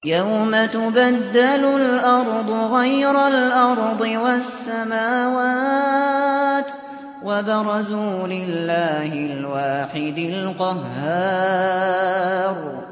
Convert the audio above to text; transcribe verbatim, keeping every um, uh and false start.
يَوْمَ تُبَدَّلُ الْأَرْضُ غَيْرَ الْأَرْضِ وَالسَّمَاوَاتُ وَبَرَزُوا لِلَّهِ الْوَاحِدِ الْقَهَّارِ